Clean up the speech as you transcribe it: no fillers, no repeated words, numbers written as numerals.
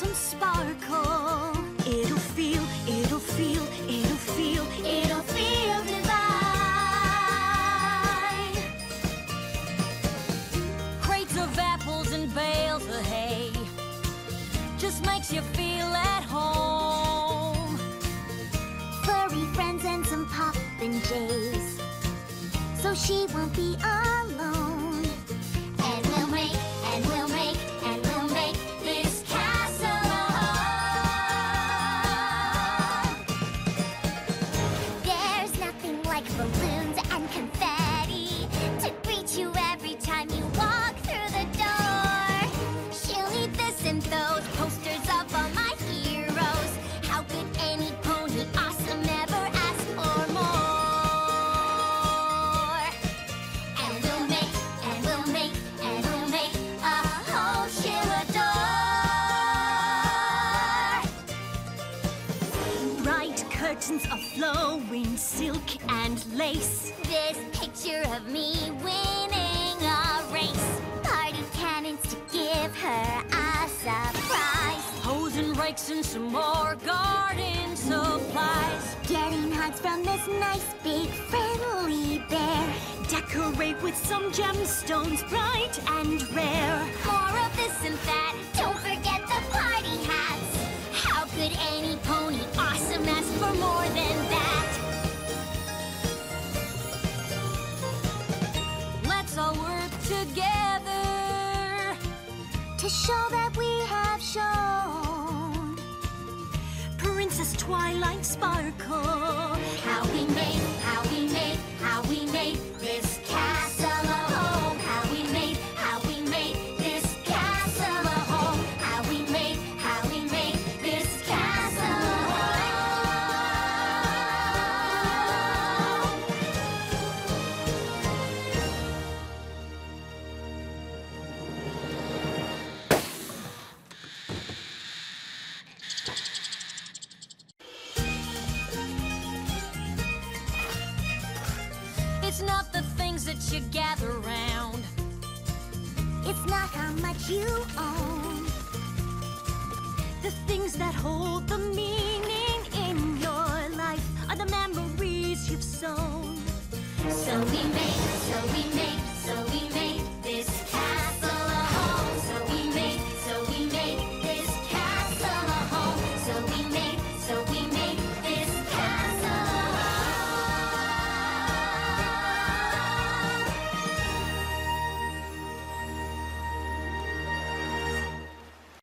some sparkle. It'll feel, it'll feel, it'll feel, it'll feel divine. Crates of apples and bales of hay just makes you feel at home. Furry friends and some poppin' jays, so she won't be alone. And we'll make, and we'll make, and we'll make this castle a home. There's nothing like balloons and confetti to greet you every time you walk through the door. She'll need this and those posters of all my heroes. How could any pony awesome ever ask for more? And we'll make, and we'll make, and we'll make a home she'll adore. Bright curtains of flowing silk and lace. This picture of me winning a race. Party cannons to give her a surprise. Hose and rakes and some more garden supplies. Getting hugs from this nice big friendly bear. Decorate with some gemstones bright and rare. More of this and that. Don't forget the party hats. How could any pony awesome ask for more than that? Let's all work together To show that we have shown Princess Twilight Sparkle. how we made, how we made, how we made this castle a home. How we made this castle a home. How we made this castle a It's not the things that you gather round. It's not how much you own. The things that hold the meaning in your life are the memories you've sown. So we made